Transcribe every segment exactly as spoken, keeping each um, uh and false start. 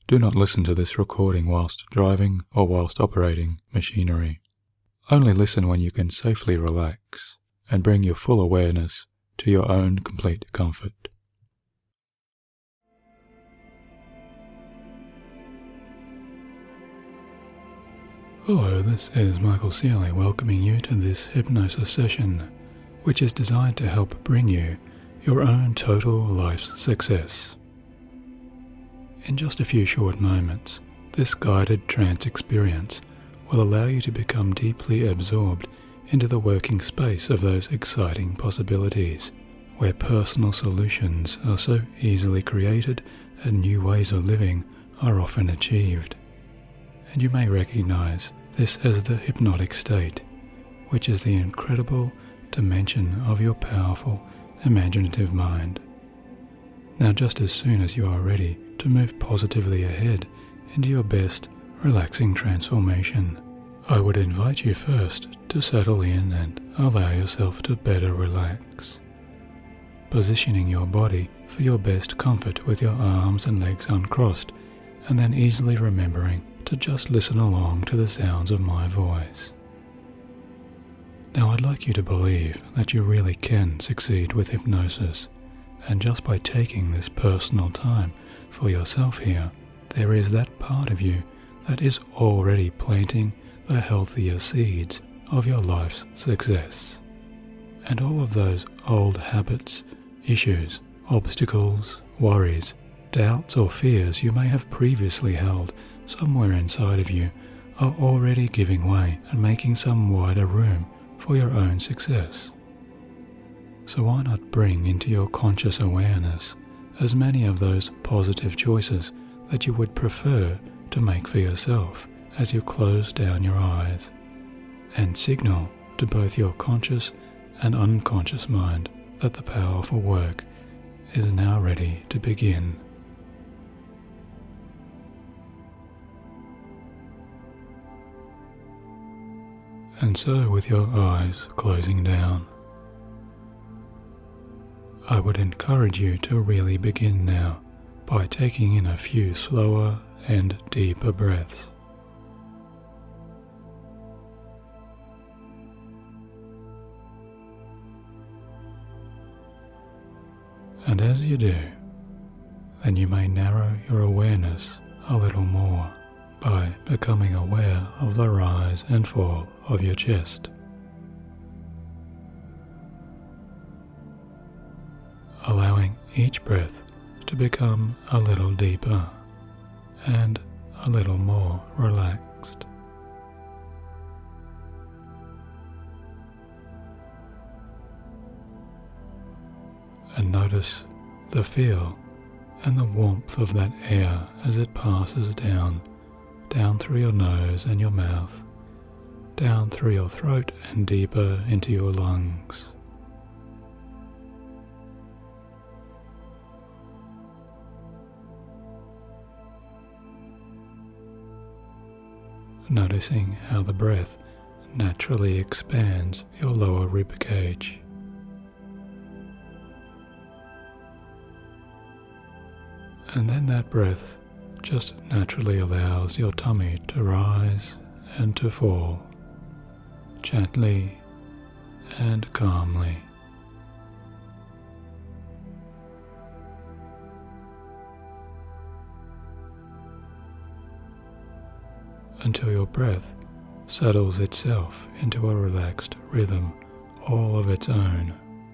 Do not listen to this recording whilst driving or whilst operating machinery. Only listen when you can safely relax and bring your full awareness to your own complete comfort. Hello, this is Michael Sealy welcoming you to this hypnosis session, which is designed to help bring you your own total life's success. In just a few short moments, this guided trance experience will allow you to become deeply absorbed into the working space of those exciting possibilities, where personal solutions are so easily created and new ways of living are often achieved. And you may recognize this as the hypnotic state, which is the incredible dimension of your powerful, imaginative mind. Now, just as soon as you are ready to move positively ahead into your best, relaxing transformation, I would invite you first to settle in and allow yourself to better relax, positioning your body for your best comfort with your arms and legs uncrossed, and then easily remembering to just listen along to the sounds of my voice. Now, I'd like you to believe that you really can succeed with hypnosis, and just by taking this personal time for yourself here, there is that part of you that is already planting the healthier seeds of your life's success. And all of those old habits, issues, obstacles, worries, doubts or fears you may have previously held somewhere inside of you are already giving way and making some wider room for your own success. So why not bring into your conscious awareness as many of those positive choices that you would prefer to make for yourself as you close down your eyes, and signal to both your conscious and unconscious mind that the powerful work is now ready to begin. And so, with your eyes closing down, I would encourage you to really begin now by taking in a few slower and deeper breaths. And as you do, then you may narrow your awareness a little more by becoming aware of the rise and fall of your chest, allowing each breath to become a little deeper and a little more relaxed. And notice the feel and the warmth of that air as it passes down, down through your nose and your mouth, down through your throat and deeper into your lungs. Noticing how the breath naturally expands your lower rib cage. And then that breath just naturally allows your tummy to rise and to fall, gently and calmly. Until your breath settles itself into a relaxed rhythm all of its own.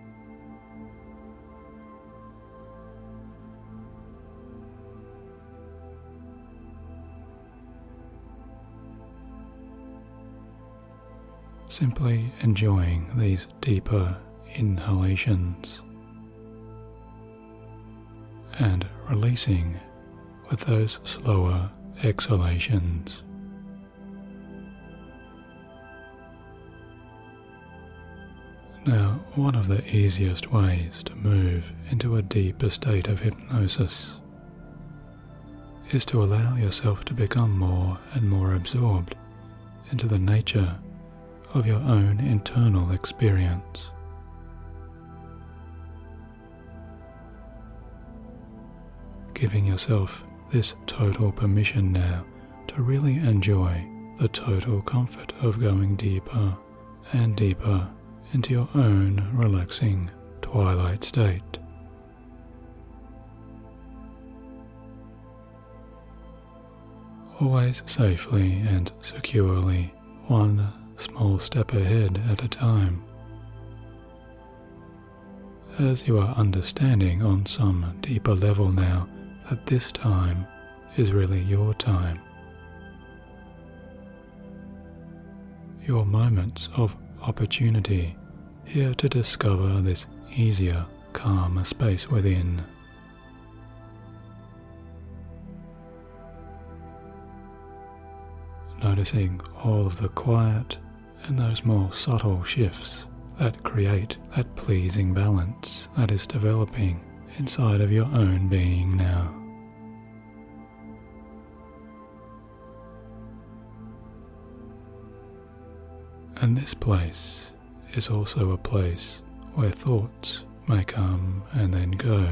Simply enjoying these deeper inhalations and releasing with those slower exhalations. Now, one of the easiest ways to move into a deeper state of hypnosis is to allow yourself to become more and more absorbed into the nature of your own internal experience. Giving yourself this total permission now to really enjoy the total comfort of going deeper and deeper into your own relaxing twilight state. Always safely and securely, one small step ahead at a time, as you are understanding on some deeper level now that this time is really your time. Your moments of opportunity here to discover this easier, calmer space within. Noticing all of the quiet and those more subtle shifts that create that pleasing balance that is developing inside of your own being now. And this place is also a place where thoughts may come and then go.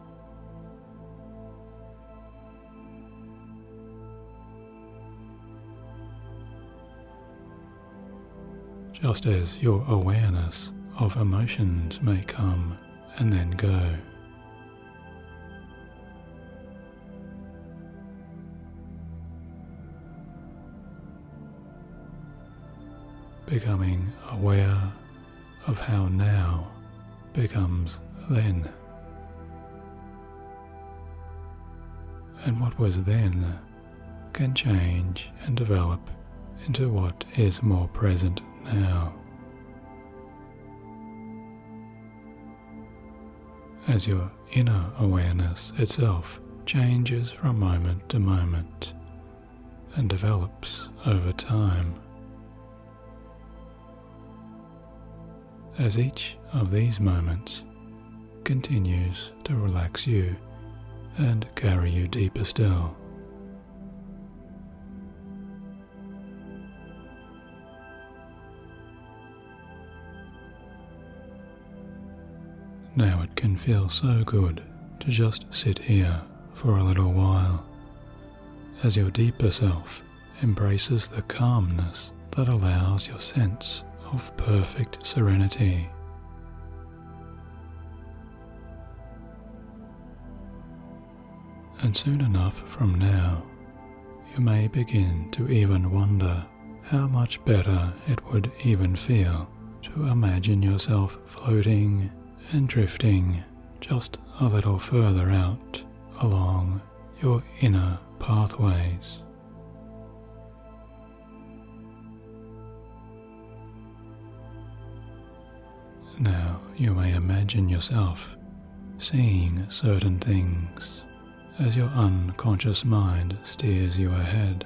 Just as your awareness of emotions may come and then go. Becoming aware of how now becomes then. And what was then can change and develop into what is more present now. As your inner awareness itself changes from moment to moment and develops over time. As each of these moments continues to relax you and carry you deeper still. Now it can feel so good to just sit here for a little while, as your deeper self embraces the calmness that allows your sense of perfect serenity. And soon enough from now, you may begin to even wonder how much better it would even feel to imagine yourself floating and drifting just a little further out along your inner pathways. Now you may imagine yourself seeing certain things as your unconscious mind steers you ahead.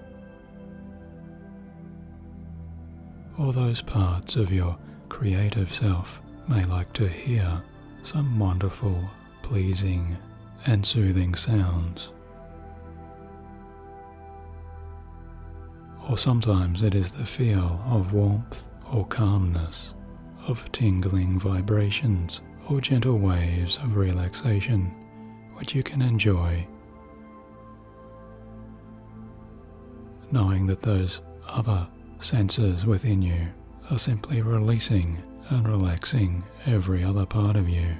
Or those parts of your creative self may like to hear some wonderful, pleasing and soothing sounds. Or sometimes it is the feel of warmth or calmness, of tingling vibrations or gentle waves of relaxation, which you can enjoy, knowing that those other senses within you are simply releasing and relaxing every other part of you.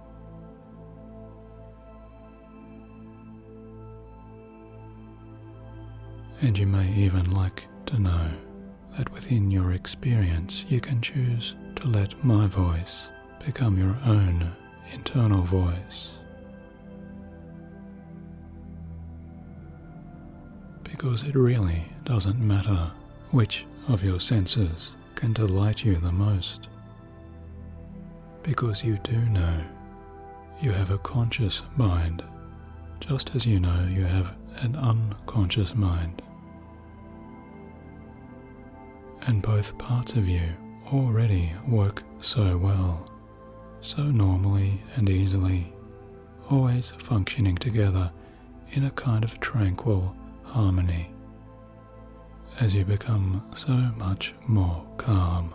And you may even like to know that within your experience you can choose to let my voice become your own internal voice. Because it really doesn't matter which of your senses can delight you the most. Because you do know you have a conscious mind, just as you know you have an unconscious mind. And both parts of you already work so well, so normally and easily, always functioning together in a kind of tranquil harmony, as you become so much more calm,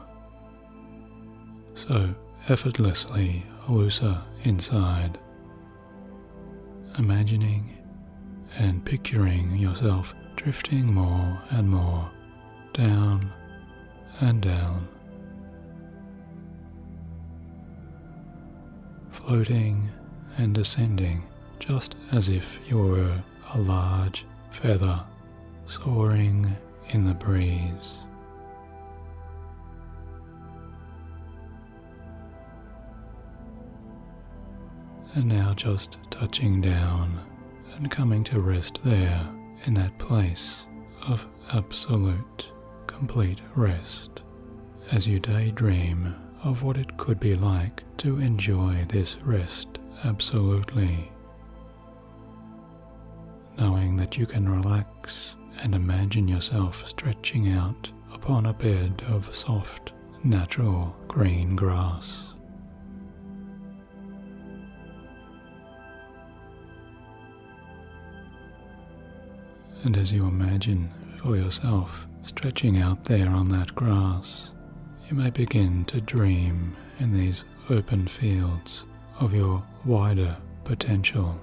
so effortlessly looser inside, imagining and picturing yourself drifting more and more down and down, floating and descending just as if you were a large feather soaring in the breeze. And now just touching down and coming to rest there in that place of absolute, complete rest as you daydream of what it could be like to enjoy this rest absolutely, knowing that you can relax and imagine yourself stretching out upon a bed of soft, natural green grass. And as you imagine for yourself stretching out there on that grass, you may begin to dream in these open fields of your wider potential.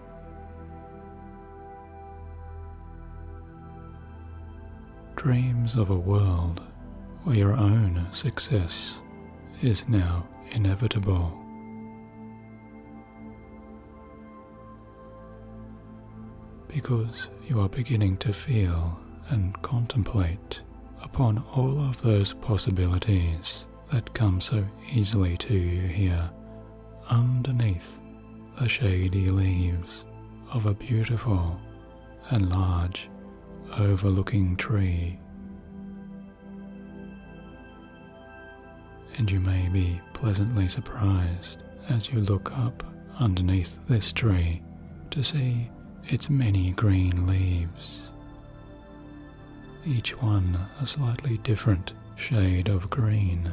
Dreams of a world where your own success is now inevitable. Because you are beginning to feel and contemplate upon all of those possibilities that come so easily to you here underneath the shady leaves of a beautiful and large overlooking tree. And you may be pleasantly surprised as you look up underneath this tree to see its many green leaves, each one a slightly different shade of green.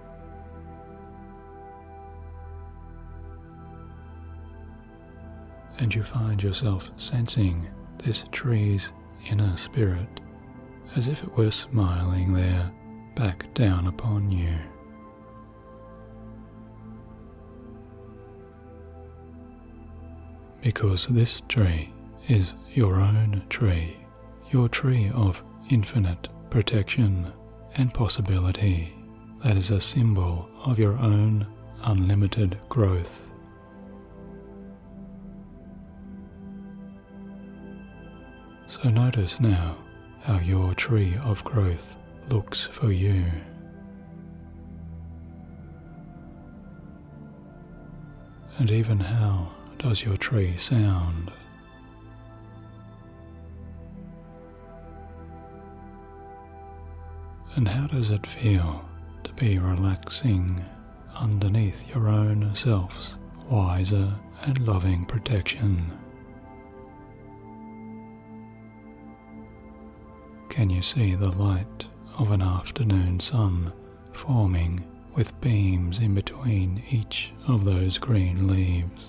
And you find yourself sensing this tree's inner spirit as if it were smiling there back down upon you. Because this tree is your own tree, your tree of infinite protection and possibility that is a symbol of your own unlimited growth. So notice now how your tree of growth looks for you. And even how does your tree sound? And how does it feel to be relaxing underneath your own self's wiser and loving protection? Can you see the light of an afternoon sun forming with beams in between each of those green leaves?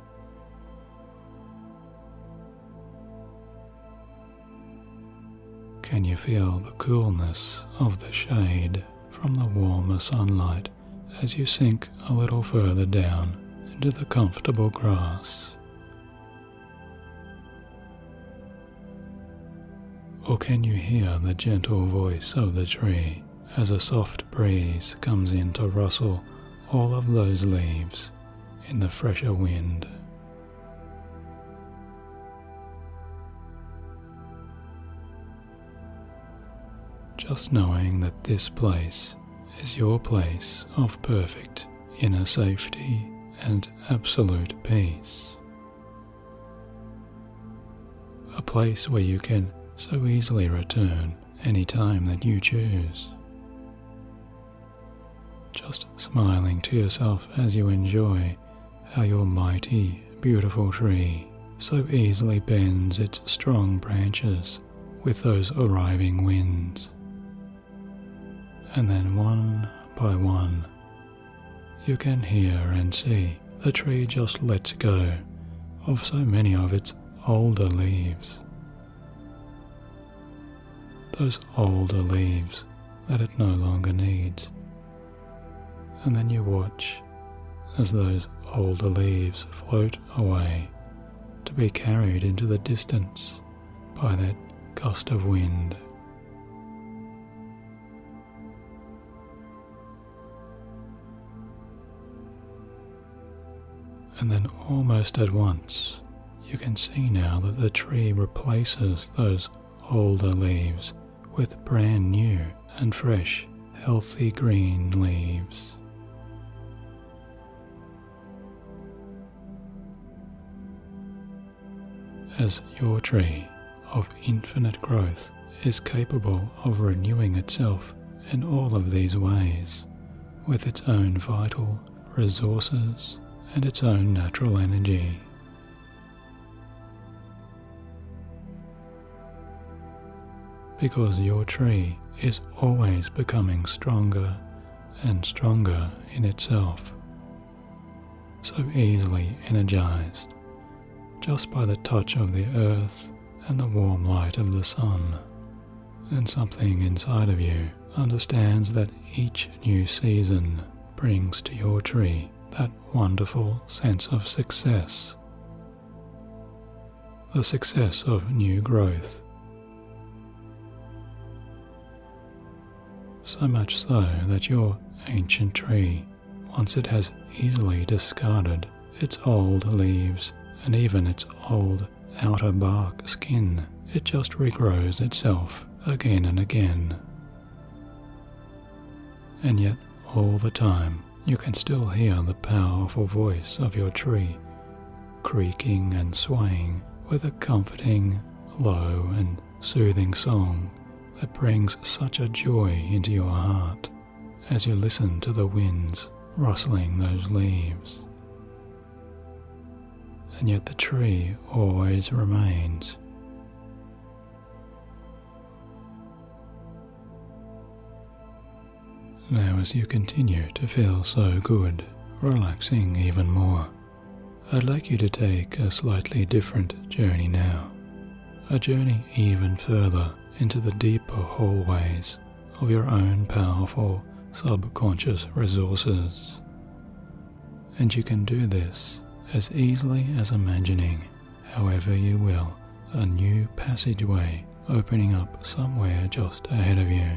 Can you feel the coolness of the shade from the warmer sunlight as you sink a little further down into the comfortable grass? Or can you hear the gentle voice of the tree as a soft breeze comes in to rustle all of those leaves in the fresher wind? Just knowing that this place is your place of perfect inner safety and absolute peace. A place where you can so easily return any time that you choose. Just smiling to yourself as you enjoy how your mighty, beautiful tree so easily bends its strong branches with those arriving winds. And then one by one, you can hear and see the tree just lets go of so many of its older leaves. Those older leaves that it no longer needs. And then you watch as those older leaves float away to be carried into the distance by that gust of wind. And then almost at once, you can see now that the tree replaces those older leaves with brand new and fresh, healthy green leaves. As your tree of infinite growth is capable of renewing itself in all of these ways, with its own vital resources and its own natural energy. Because your tree is always becoming stronger and stronger in itself, so easily energized just by the touch of the earth and the warm light of the sun. And something inside of you understands that each new season brings to your tree that wonderful sense of success, the success of new growth. So much so that your ancient tree, once it has easily discarded its old leaves and even its old outer bark skin, it just regrows itself again and again. And yet all the time you can still hear the powerful voice of your tree creaking and swaying with a comforting, low and soothing song that brings such a joy into your heart as you listen to the winds rustling those leaves. And yet the tree always remains. Now as you continue to feel so good, relaxing even more, I'd like you to take a slightly different journey now, a journey even further into the deeper hallways of your own powerful subconscious resources. And you can do this as easily as imagining, however you will, a new passageway opening up somewhere just ahead of you.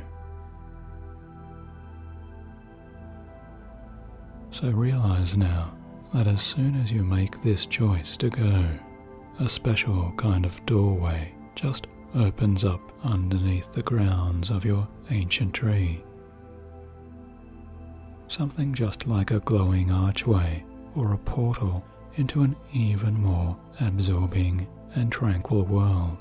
So realize now that as soon as you make this choice to go, a special kind of doorway just opens up underneath the grounds of your ancient tree. Something just like a glowing archway or a portal into an even more absorbing and tranquil world.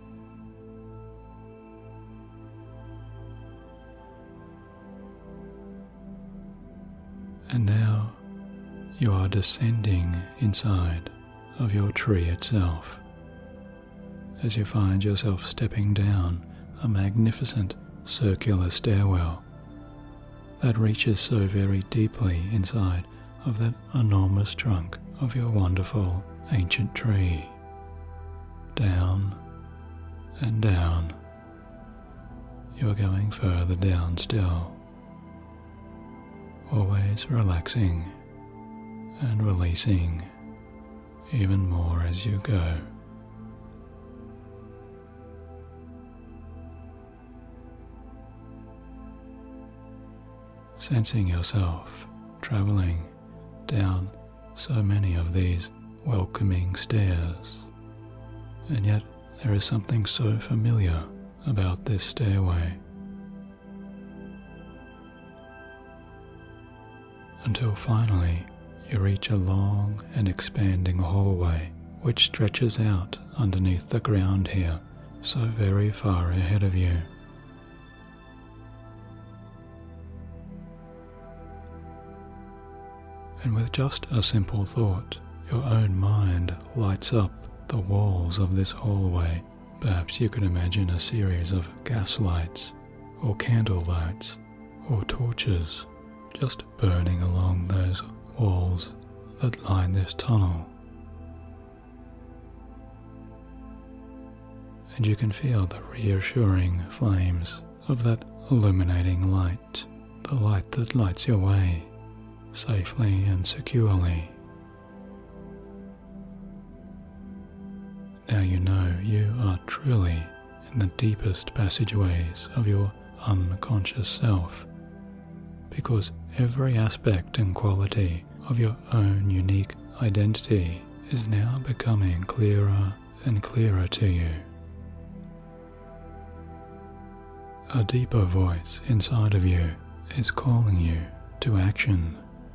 And now you are descending inside of your tree itself, as you find yourself stepping down a magnificent circular stairwell that reaches so very deeply inside of that enormous trunk of your wonderful ancient tree. Down and down. You are going further down still, always relaxing and releasing even more as you go. Sensing yourself traveling down so many of these welcoming stairs, and yet there is something so familiar about this stairway. Until finally you reach a long and expanding hallway which stretches out underneath the ground here, so very far ahead of you. And with just a simple thought, your own mind lights up the walls of this hallway. Perhaps you can imagine a series of gas lights, or candle lights, or torches just burning along those walls that line this tunnel. And you can feel the reassuring flames of that illuminating light, the light that lights your way safely and securely. Now you know you are truly in the deepest passageways of your unconscious self, because every aspect and quality of your own unique identity is now becoming clearer and clearer to you. A deeper voice inside of you is calling you to action.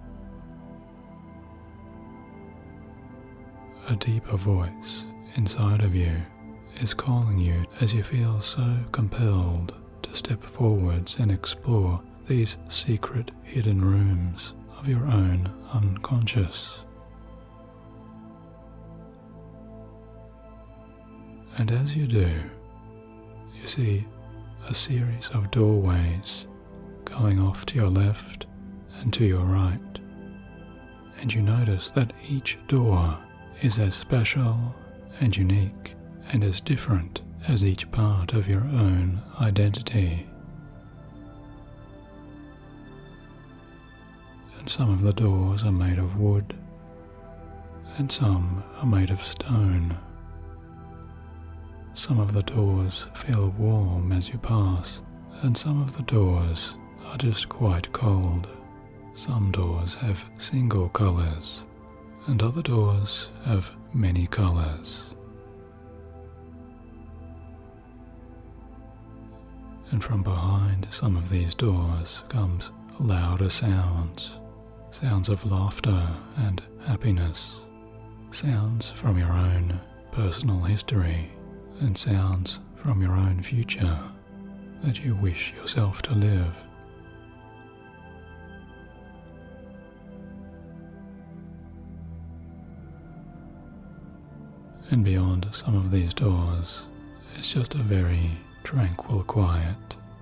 A deeper voice inside of you is calling you as you feel so compelled to step forwards and explore these secret hidden rooms of your own unconscious. And as you do, you see a series of doorways going off to your left and to your right, and you notice that each door is as special and unique and as different as each part of your own identity. And some of the doors are made of wood, and some are made of stone. Some of the doors feel warm as you pass, and some of the doors are just quite cold. Some doors have single colours, and other doors have many colours. And from behind some of these doors comes louder sounds, sounds of laughter and happiness, sounds from your own personal history, and sounds from your own future that you wish yourself to live. And beyond some of these doors is just a very tranquil quiet.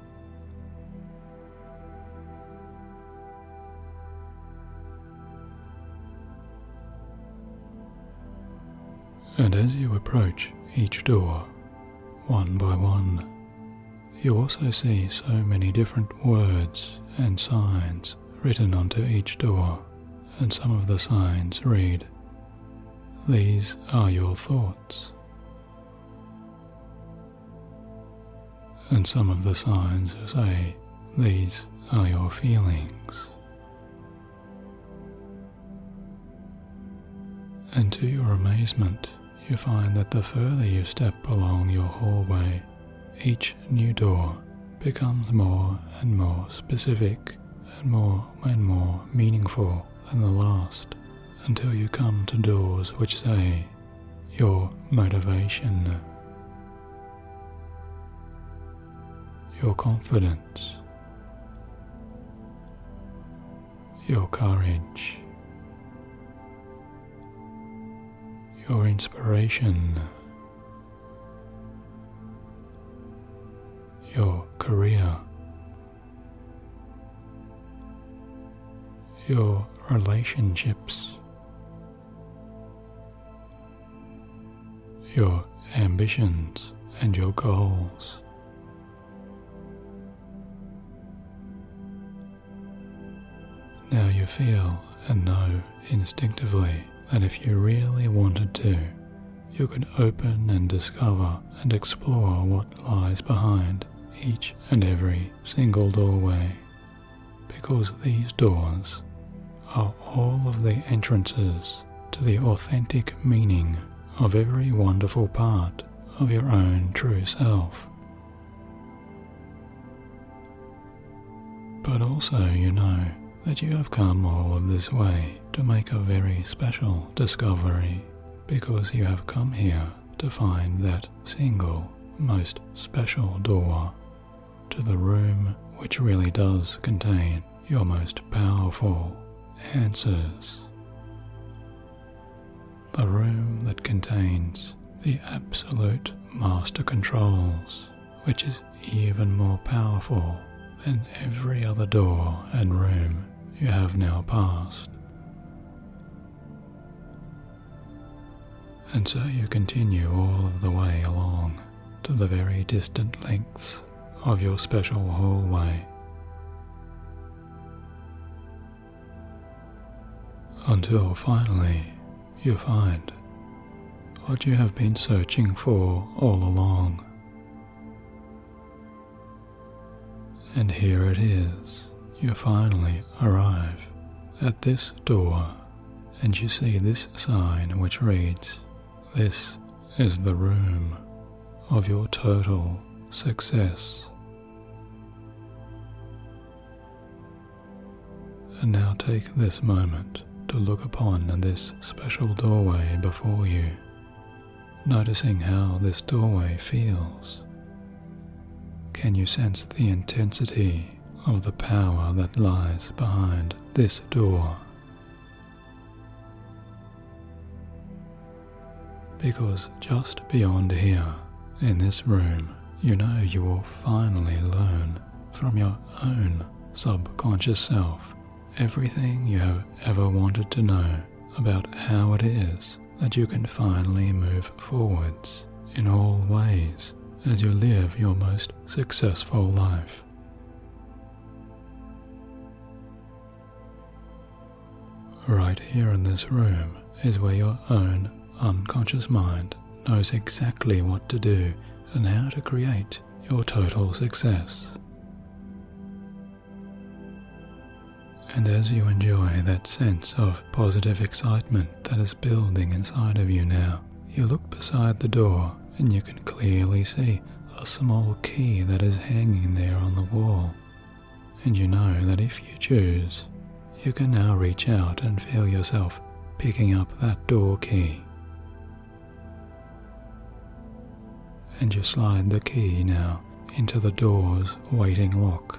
And as you approach each door, one by one, you also see so many different words and signs written onto each door, and some of the signs read, "These are your thoughts." And some of the signs say, "These are your feelings." And to your amazement, you find that the further you step along your hallway, each new door becomes more and more specific and more and more meaningful than the last, until you come to doors which say, your motivation, your confidence, your courage, your inspiration, your career, your relationships, your ambitions and your goals. Now you feel and know instinctively that if you really wanted to, you could open and discover and explore what lies behind each and every single doorway, because these doors are all of the entrances to the authentic meaning of every wonderful part of your own true self. But also you know that you have come all of this way to make a very special discovery, because you have come here to find that single, most special door to the room which really does contain your most powerful answers. The room that contains the absolute master controls, which is even more powerful than every other door and room you have now passed. And so you continue all of the way along to the very distant lengths of your special hallway, until finally you find what you have been searching for all along. And here it is. You finally arrive at this door, and you see this sign which reads, "This is the room of your total success." And now take this moment to look upon this special doorway before you, noticing how this doorway feels. Can you sense the intensity of the power that lies behind this door? Because just beyond here, in this room, you know you will finally learn from your own subconscious self everything you have ever wanted to know about how it is that you can finally move forwards in all ways as you live your most successful life. Right here in this room is where your own unconscious mind knows exactly what to do and how to create your total success. And as you enjoy that sense of positive excitement that is building inside of you now, you look beside the door and you can clearly see a small key that is hanging there on the wall. And you know that if you choose, you can now reach out and feel yourself picking up that door key. And you slide the key now into the door's waiting lock.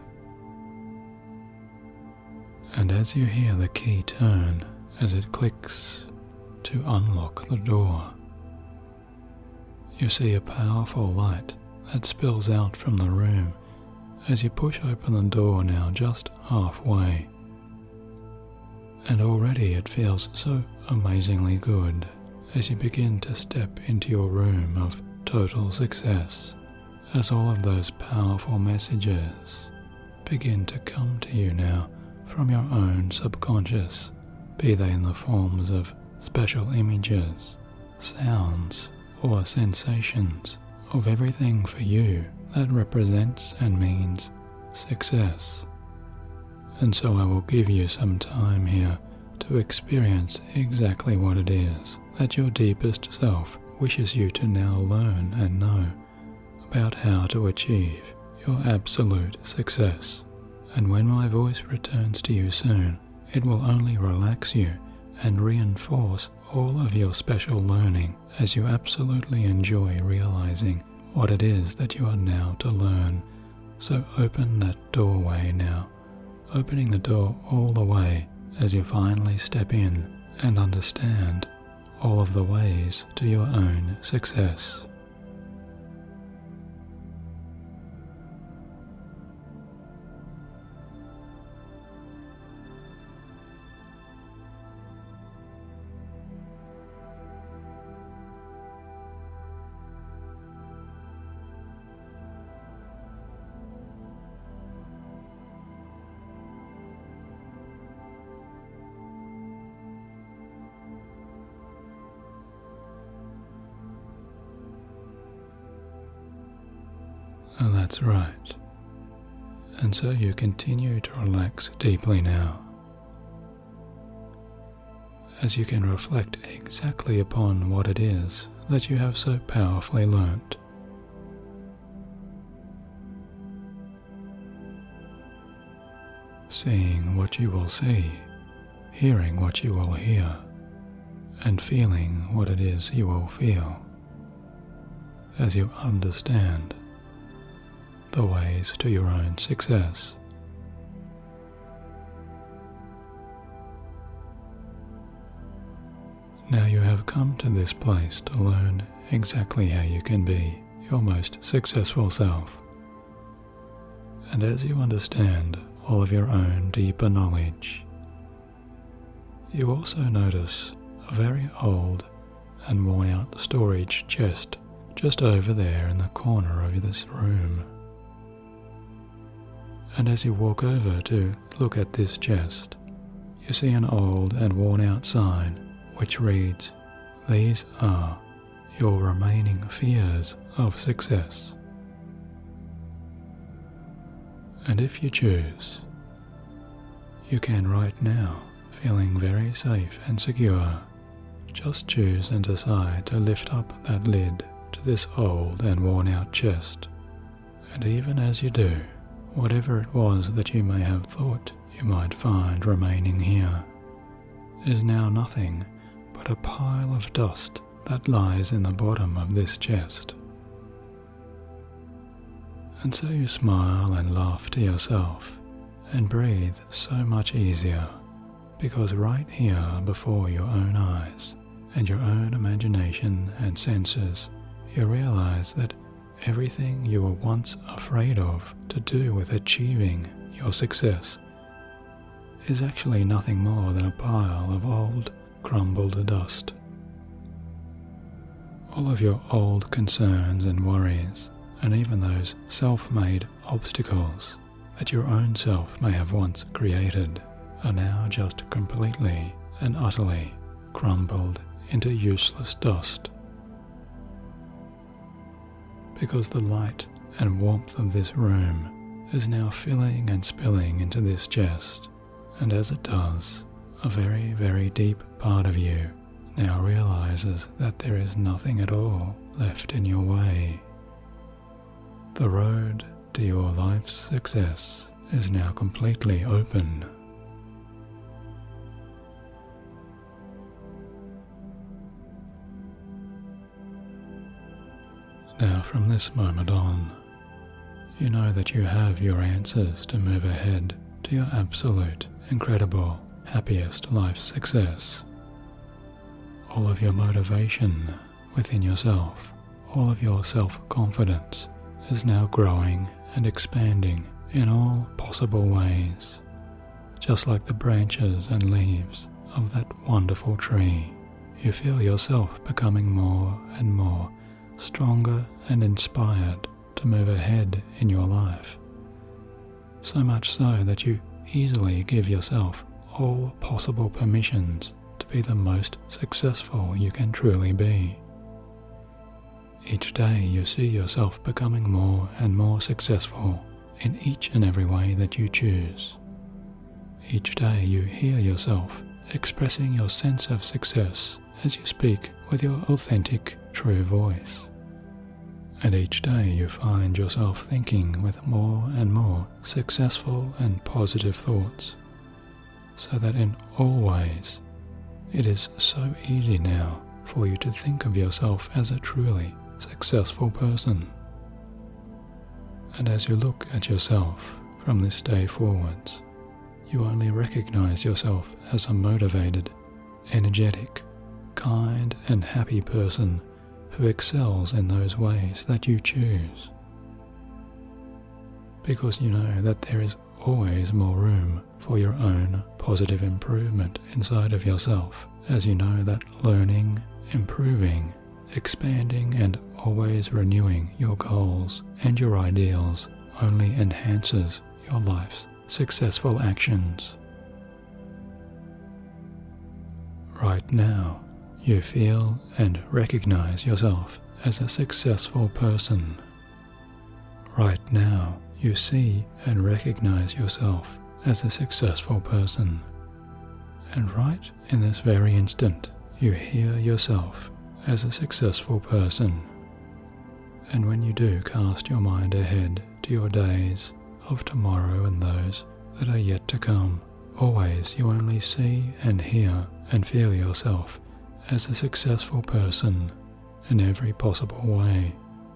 And as you hear the key turn as it clicks to unlock the door, you see a powerful light that spills out from the room as you push open the door now just halfway. And already it feels so amazingly good as you begin to step into your room of total success, as all of those powerful messages begin to come to you now from your own subconscious, be they in the forms of special images, sounds, or sensations of everything for you that represents and means success. And so I will give you some time here to experience exactly what it is that your deepest self wishes you to now learn and know about how to achieve your absolute success. And when my voice returns to you soon, it will only relax you and reinforce all of your special learning as you absolutely enjoy realizing what it is that you are now to learn. So open that doorway now, opening the door all the way as you finally step in and understand all of the ways to your own success. And that's right. And so you continue to relax deeply now, as you can reflect exactly upon what it is that you have so powerfully learnt. Seeing what you will see, hearing what you will hear, and feeling what it is you will feel, as you understand the ways to your own success. Now you have come to this place to learn exactly how you can be your most successful self. And as you understand all of your own deeper knowledge, you also notice a very old and worn out storage chest just over there in the corner of this room. And as you walk over to look at this chest, you see an old and worn out sign which reads, "These are your remaining fears of success. And if you choose, you can right now, feeling very safe and secure, just choose and decide to lift up that lid to this old and worn out chest. And even as you do, whatever it was that you may have thought you might find remaining here is now nothing but a pile of dust that lies in the bottom of this chest. And so you smile and laugh to yourself and breathe so much easier, because right here before your own eyes and your own imagination and senses, you realize that everything you were once afraid of to do with achieving your success is actually nothing more than a pile of old, crumbled dust. All of your old concerns and worries, and even those self-made obstacles that your own self may have once created, are now just completely and utterly crumbled into useless dust. Because the light and warmth of this room is now filling and spilling into this chest, and as it does, a very, very deep part of you now realizes that there is nothing at all left in your way. The road to your life's success is now completely open. Now from this moment on, you know that you have your answers to move ahead to your absolute, incredible, happiest life success. All of your motivation within yourself, all of your self-confidence is now growing and expanding in all possible ways, just like the branches and leaves of that wonderful tree. You feel yourself becoming more and more stronger and inspired to move ahead in your life, so much so that you easily give yourself all possible permissions to be the most successful you can truly be. Each day you see yourself becoming more and more successful in each and every way that you choose. Each day you hear yourself expressing your sense of success as you speak with your authentic, true voice. And each day you find yourself thinking with more and more successful and positive thoughts, so that in all ways it is so easy now for you to think of yourself as a truly successful person. And as you look at yourself from this day forwards, you only recognize yourself as a motivated, energetic, kind and happy person who excels in those ways that you choose. Because you know that there is always more room for your own positive improvement inside of yourself, as you know that learning, improving, expanding and always renewing your goals and your ideals only enhances your life's successful actions. Right now, you feel and recognize yourself as a successful person. Right now, you see and recognize yourself as a successful person. And right in this very instant, you hear yourself as a successful person. And when you do cast your mind ahead to your days of tomorrow and those that are yet to come, always you only see and hear and feel yourself as a successful person in every possible way.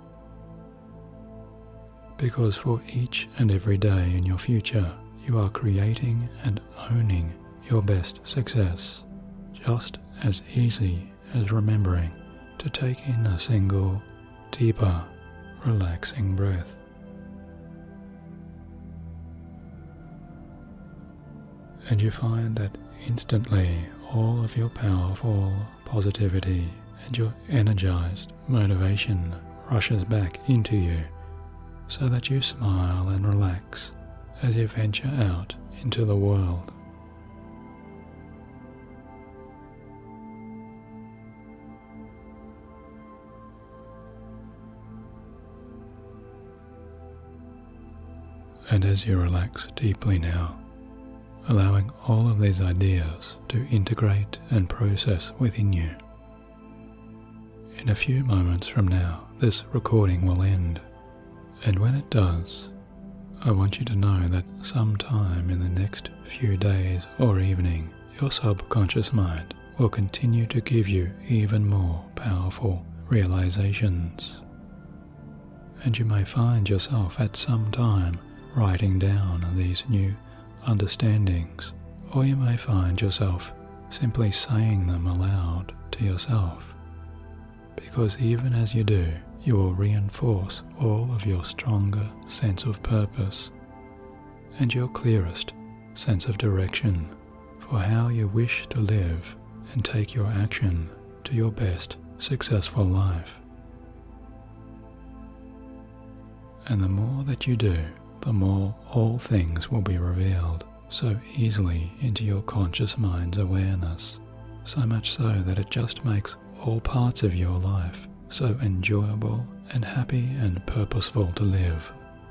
Because for each and every day in your future, you are creating and owning your best success, just as easy as remembering to take in a single, deeper, relaxing breath. And you find that instantly all of your powerful positivity and your energized motivation rushes back into you, so that you smile and relax as you venture out into the world. And as you relax deeply now, allowing all of these ideas to integrate and process within you, in a few moments from now, this recording will end, and when it does, I want you to know that sometime in the next few days or evening, your subconscious mind will continue to give you even more powerful realizations. And you may find yourself at some time writing down these new understandings, or you may find yourself simply saying them aloud to yourself, because even as you do, you will reinforce all of your stronger sense of purpose and your clearest sense of direction for how you wish to live and take your action to your best successful life. And the more that you do, the more all things will be revealed so easily into your conscious mind's awareness, so much so that it just makes all parts of your life so enjoyable and happy and purposeful to live.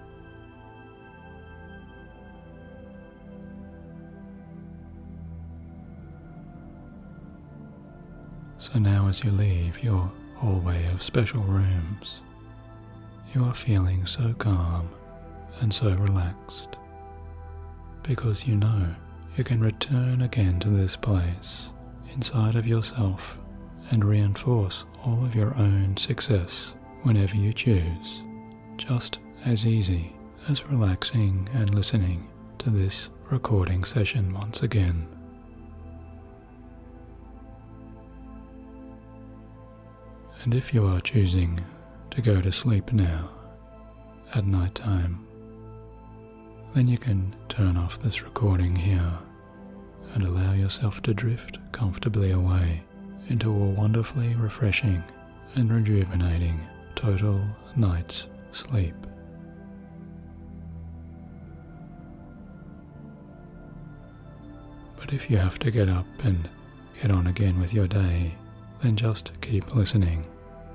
So now as you leave your hallway of special rooms, you are feeling so calm and so relaxed, because you know you can return again to this place inside of yourself and reinforce all of your own success whenever you choose, just as easy as relaxing and listening to this recording session once again. And if you are choosing to go to sleep now, at night time, then you can turn off this recording here and allow yourself to drift comfortably away into a wonderfully refreshing and rejuvenating total night's sleep. But if you have to get up and get on again with your day, then just keep listening.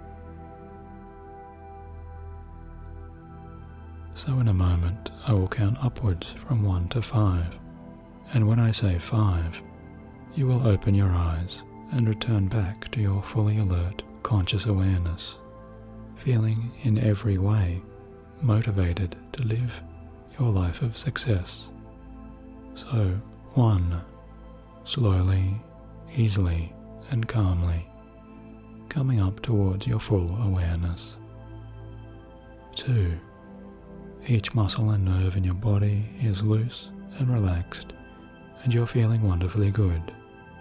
So in a moment I will count upwards from one to five, and when I say five, you will open your eyes and return back to your fully alert conscious awareness, feeling in every way motivated to live your life of success. So one, slowly, easily and calmly, coming up towards your full awareness. Two, each muscle and nerve in your body is loose and relaxed, and you're feeling wonderfully good.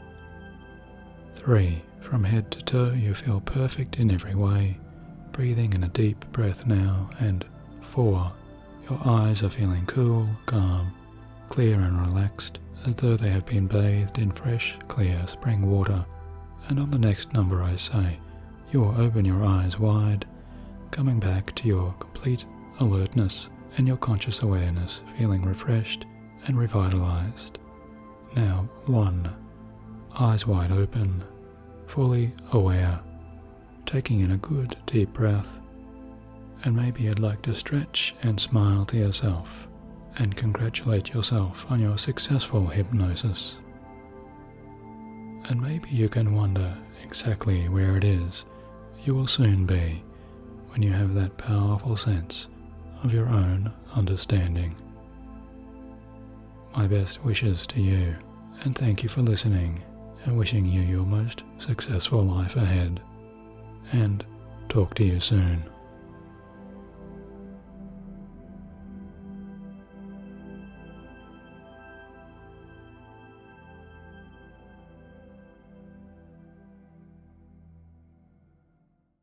Three, from head to toe you feel perfect in every way, breathing in a deep breath now. And four, your eyes are feeling cool, calm, clear and relaxed, as though they have been bathed in fresh, clear spring water. And on the next number I say, you will open your eyes wide, coming back to your complete alertness and your conscious awareness, feeling refreshed and revitalized. Now, one, eyes wide open, fully aware, taking in a good deep breath, and maybe you'd like to stretch and smile to yourself and congratulate yourself on your successful hypnosis. And maybe you can wonder exactly where it is you will soon be when you have that powerful sense of your own understanding. My best wishes to you, and thank you for listening, and wishing you your most successful life ahead, and talk to you soon.